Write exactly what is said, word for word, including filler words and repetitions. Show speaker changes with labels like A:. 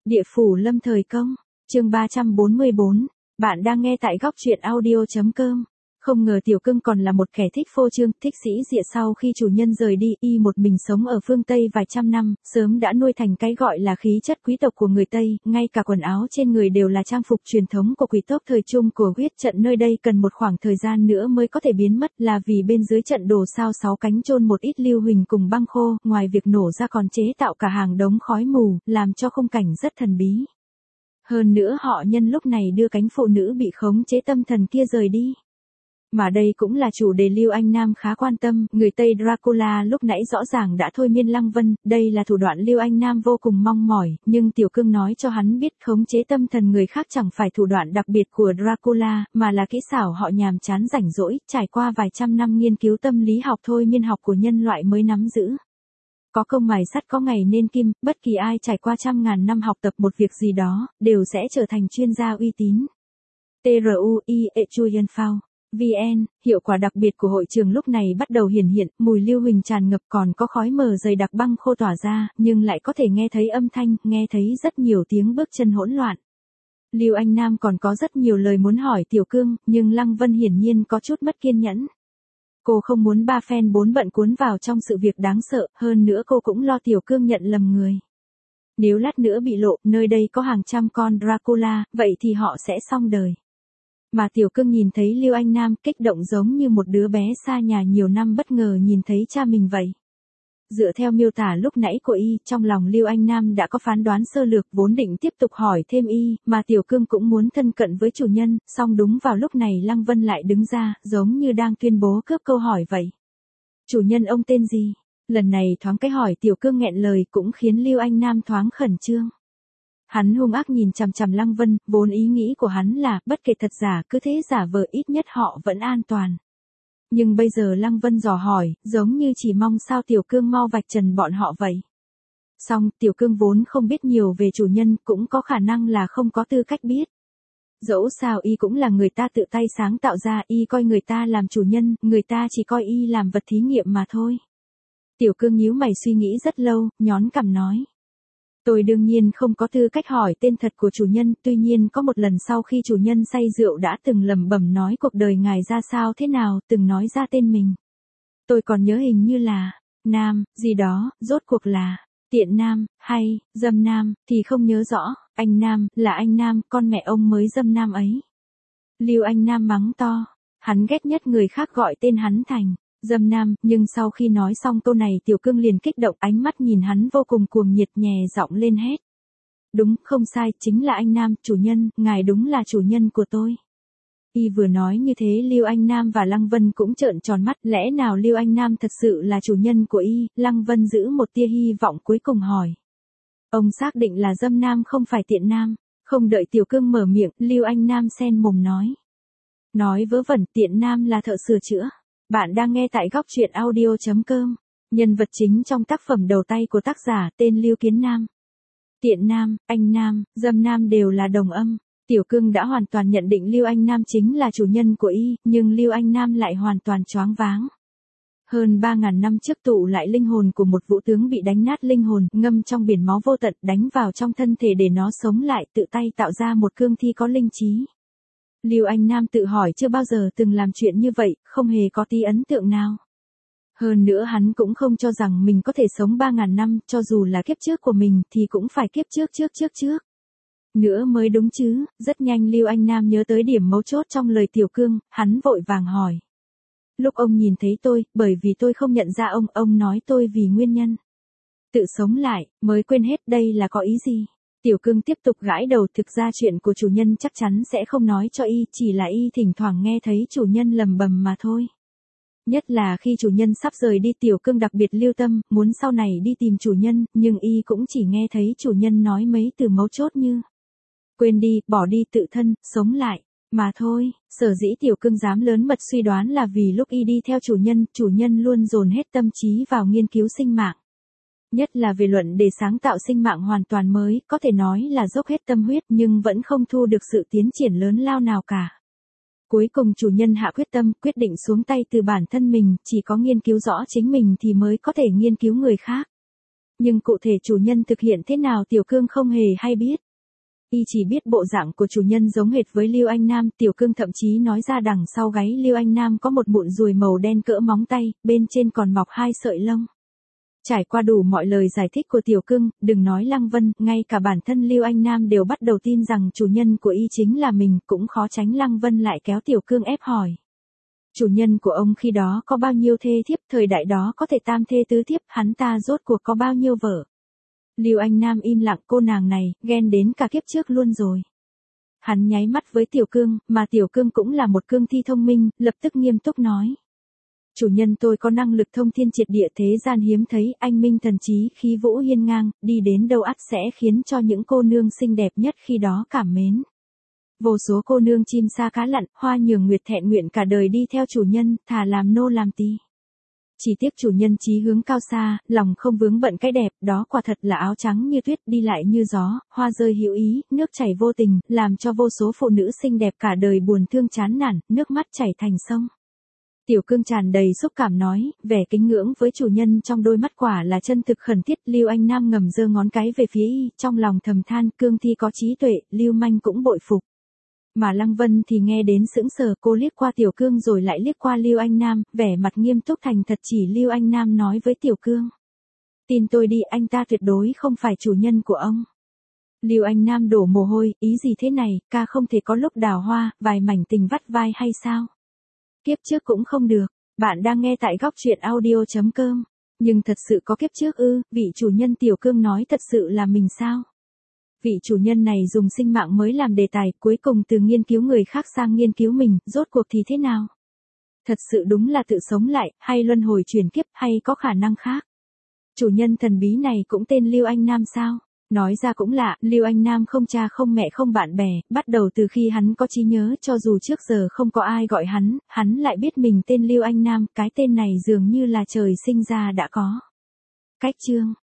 A: Địa phủ lâm thời công, chương ba trăm bốn mươi bốn, bạn đang nghe tại góc truyện audio.com. Không ngờ tiểu cưng còn là một kẻ thích phô trương, thích sĩ diện. Sau khi chủ nhân rời đi, y một mình sống ở phương Tây vài trăm năm, sớm đã nuôi thành cái gọi là khí chất quý tộc của người Tây, ngay cả quần áo trên người đều là trang phục truyền thống của quý tộc thời trung của huyết trận. Nơi đây cần một khoảng thời gian nữa mới có thể biến mất, là vì bên dưới trận đồ sao sáu cánh chôn một ít lưu huỳnh cùng băng khô, ngoài việc nổ ra còn chế tạo cả hàng đống khói mù, làm cho khung cảnh rất thần bí. Hơn nữa họ nhân lúc này đưa cánh phụ nữ bị khống chế tâm thần kia rời đi. Mà đây cũng là chủ đề Lưu Anh Nam khá quan tâm, người Tây Dracula lúc nãy rõ ràng đã thôi miên Lăng Vân, đây là thủ đoạn Lưu Anh Nam vô cùng mong mỏi, nhưng Tiểu Cương nói cho hắn biết khống chế tâm thần người khác chẳng phải thủ đoạn đặc biệt của Dracula, mà là kỹ xảo họ nhàm chán rảnh rỗi, trải qua vài trăm năm nghiên cứu tâm lý học thôi miên học của nhân loại mới nắm giữ. Có công mài sắt có ngày nên kim, bất kỳ ai trải qua trăm ngàn năm học tập một việc gì đó, đều sẽ trở thành chuyên gia uy tín. tê rờ u i e Chuyen Phao vê en, hiệu quả đặc biệt của hội trường lúc này bắt đầu hiển hiện, mùi lưu huỳnh tràn ngập, còn có khói mờ dày đặc băng khô tỏa ra, nhưng lại có thể nghe thấy âm thanh, nghe thấy rất nhiều tiếng bước chân hỗn loạn. Lưu Anh Nam còn có rất nhiều lời muốn hỏi Tiểu Cương, nhưng Lăng Vân hiển nhiên có chút mất kiên nhẫn. Cô không muốn ba phen bốn bận cuốn vào trong sự việc đáng sợ, hơn nữa cô cũng lo Tiểu Cương nhận lầm người. Nếu lát nữa bị lộ, nơi đây có hàng trăm con Dracula, vậy thì họ sẽ xong đời. Mà Tiểu Cương nhìn thấy Lưu Anh Nam kích động giống như một đứa bé xa nhà nhiều năm bất ngờ nhìn thấy cha mình vậy. Dựa theo miêu tả lúc nãy của y, trong lòng Lưu Anh Nam đã có phán đoán sơ lược, vốn định tiếp tục hỏi thêm y, mà Tiểu Cương cũng muốn thân cận với chủ nhân, song đúng vào lúc này Lăng Vân lại đứng ra, giống như đang tuyên bố cướp câu hỏi vậy. Chủ nhân ông tên gì? Lần này thoáng cái hỏi Tiểu Cương nghẹn lời cũng khiến Lưu Anh Nam thoáng khẩn trương. Hắn hung ác nhìn chằm chằm Lăng Vân, vốn ý nghĩ của hắn là, bất kể thật giả, cứ thế giả vờ ít nhất họ vẫn an toàn. Nhưng bây giờ Lăng Vân dò hỏi, giống như chỉ mong sao Tiểu Cương mau vạch trần bọn họ vậy. Song, Tiểu Cương vốn không biết nhiều về chủ nhân, cũng có khả năng là không có tư cách biết. Dẫu sao y cũng là người ta tự tay sáng tạo ra, y coi người ta làm chủ nhân, người ta chỉ coi y làm vật thí nghiệm mà thôi. Tiểu Cương nhíu mày suy nghĩ rất lâu, nhón cằm nói. Tôi đương nhiên không có tư cách hỏi tên thật của chủ nhân, tuy nhiên có một lần sau khi chủ nhân say rượu đã từng lẩm bẩm nói cuộc đời ngài ra sao thế nào, từng nói ra tên mình. Tôi còn nhớ hình như là, Nam, gì đó, rốt cuộc là, Tiện Nam, hay, Dâm Nam, thì không nhớ rõ, anh Nam, là anh Nam, con mẹ ông mới dâm Nam ấy. Lưu Anh Nam mắng to, hắn ghét nhất người khác gọi tên hắn thành Dâm Nam, nhưng sau khi nói xong câu này Tiểu Cương liền kích động, ánh mắt nhìn hắn vô cùng cuồng nhiệt, nhè giọng lên hét. Đúng, không sai, chính là anh Nam, chủ nhân, ngài đúng là chủ nhân của tôi. Y vừa nói như thế Lưu Anh Nam và Lăng Vân cũng trợn tròn mắt, lẽ nào Lưu Anh Nam thật sự là chủ nhân của y? Lăng Vân giữ một tia hy vọng cuối cùng hỏi. Ông xác định là Dâm Nam không phải Tiện Nam? Không đợi Tiểu Cương mở miệng, Lưu Anh Nam sen mồm nói. Nói vớ vẩn, Tiện Nam là thợ sửa chữa. Bạn đang nghe tại góc truyện audio.com. Nhân vật chính trong tác phẩm đầu tay của tác giả tên Lưu Kiến Nam. Tiện Nam, anh Nam, Dâm Nam đều là đồng âm. Tiểu Cương đã hoàn toàn nhận định Lưu Anh Nam chính là chủ nhân của y, nhưng Lưu Anh Nam lại hoàn toàn choáng váng. Hơn ba ngàn năm trước tụ lại linh hồn của một vũ tướng bị đánh nát linh hồn, ngâm trong biển máu vô tận, đánh vào trong thân thể để nó sống lại, tự tay tạo ra một cương thi có linh trí. Lưu Anh Nam tự hỏi chưa bao giờ từng làm chuyện như vậy, không hề có tí ấn tượng nào. Hơn nữa hắn cũng không cho rằng mình có thể sống ba ngàn năm, cho dù là kiếp trước của mình thì cũng phải kiếp trước trước trước trước. Nữa mới đúng chứ, rất nhanh Lưu Anh Nam nhớ tới điểm mấu chốt trong lời Tiểu Cương, hắn vội vàng hỏi. Lúc ông nhìn thấy tôi, bởi vì tôi không nhận ra ông, ông nói tôi vì nguyên nhân tự sống lại, mới quên hết, đây là có ý gì? Tiểu Cương tiếp tục gãi đầu, thực ra chuyện của chủ nhân chắc chắn sẽ không nói cho y, chỉ là y thỉnh thoảng nghe thấy chủ nhân lầm bầm mà thôi. Nhất là khi chủ nhân sắp rời đi Tiểu Cương đặc biệt lưu tâm, muốn sau này đi tìm chủ nhân, nhưng y cũng chỉ nghe thấy chủ nhân nói mấy từ mấu chốt như quên đi, bỏ đi, tự thân, sống lại, mà thôi. Sở dĩ Tiểu Cương dám lớn mật suy đoán là vì lúc y đi theo chủ nhân, chủ nhân luôn dồn hết tâm trí vào nghiên cứu sinh mạng. Nhất là về luận để sáng tạo sinh mạng hoàn toàn mới, có thể nói là dốc hết tâm huyết nhưng vẫn không thu được sự tiến triển lớn lao nào cả. Cuối cùng chủ nhân hạ quyết tâm, quyết định xuống tay từ bản thân mình, chỉ có nghiên cứu rõ chính mình thì mới có thể nghiên cứu người khác. Nhưng cụ thể chủ nhân thực hiện thế nào Tiểu Cương không hề hay biết. Y chỉ biết bộ dạng của chủ nhân giống hệt với Lưu Anh Nam, Tiểu Cương thậm chí nói ra đằng sau gáy Lưu Anh Nam có một mụn ruồi màu đen cỡ móng tay, bên trên còn mọc hai sợi lông. Trải qua đủ mọi lời giải thích của Tiểu Cương, đừng nói Lăng Vân, ngay cả bản thân Lưu Anh Nam đều bắt đầu tin rằng chủ nhân của y chính là mình, cũng khó tránh Lăng Vân lại kéo Tiểu Cương ép hỏi. Chủ nhân của ông khi đó có bao nhiêu thê thiếp, thời đại đó có thể tam thê tứ thiếp, hắn ta rốt cuộc có bao nhiêu vợ. Lưu Anh Nam im lặng, cô nàng này, ghen đến cả kiếp trước luôn rồi. Hắn nháy mắt với Tiểu Cương, mà Tiểu Cương cũng là một cương thi thông minh, lập tức nghiêm túc nói. Chủ nhân tôi có năng lực thông thiên triệt địa thế gian hiếm thấy, anh minh thần trí, khí vũ hiên ngang, đi đến đâu ắt sẽ khiến cho những cô nương xinh đẹp nhất khi đó cảm mến. Vô số cô nương chim sa cá lặn, hoa nhường nguyệt thẹn nguyện cả đời đi theo chủ nhân, thà làm nô làm tỳ. Chỉ tiếc chủ nhân chí hướng cao xa, lòng không vướng bận cái đẹp, đó quả thật là áo trắng như tuyết, đi lại như gió, hoa rơi hữu ý, nước chảy vô tình, làm cho vô số phụ nữ xinh đẹp cả đời buồn thương chán nản, nước mắt chảy thành sông. Tiểu Cương tràn đầy xúc cảm nói, vẻ kính ngưỡng với chủ nhân trong đôi mắt quả là chân thực khẩn thiết. Lưu Anh Nam ngầm giơ ngón cái về phía y, trong lòng thầm than, Cương thi có trí tuệ, Lưu manh cũng bội phục. Mà Lăng Vân thì nghe đến sững sờ, cô liếc qua Tiểu Cương rồi lại liếc qua Lưu Anh Nam, vẻ mặt nghiêm túc thành thật. Chỉ Lưu Anh Nam nói với Tiểu Cương. Tin tôi đi, anh ta tuyệt đối không phải chủ nhân của ông. Lưu Anh Nam đổ mồ hôi, ý gì thế này, ca không thể có lúc đào hoa, vài mảnh tình vắt vai hay sao? Kiếp trước cũng không được, bạn đang nghe tại góc truyện audio chấm com. Nhưng thật sự có kiếp trước ư, vị chủ nhân Tiểu Cương nói thật sự là mình sao? Vị chủ nhân này dùng sinh mạng mới làm đề tài, cuối cùng từ nghiên cứu người khác sang nghiên cứu mình, rốt cuộc thì thế nào? Thật sự đúng là tự sống lại, hay luân hồi chuyển kiếp, hay có khả năng khác? Chủ nhân thần bí này cũng tên Lưu Anh Nam sao? Nói ra cũng lạ, Lưu Anh Nam không cha không mẹ không bạn bè, bắt đầu từ khi hắn có trí nhớ, cho dù trước giờ không có ai gọi hắn, hắn lại biết mình tên Lưu Anh Nam, cái tên này dường như là trời sinh ra đã có. Cách chương